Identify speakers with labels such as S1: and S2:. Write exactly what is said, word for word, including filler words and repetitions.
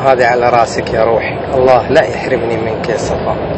S1: هذه على راسك يا روحي، الله لا يحرمني منك يا صفاء.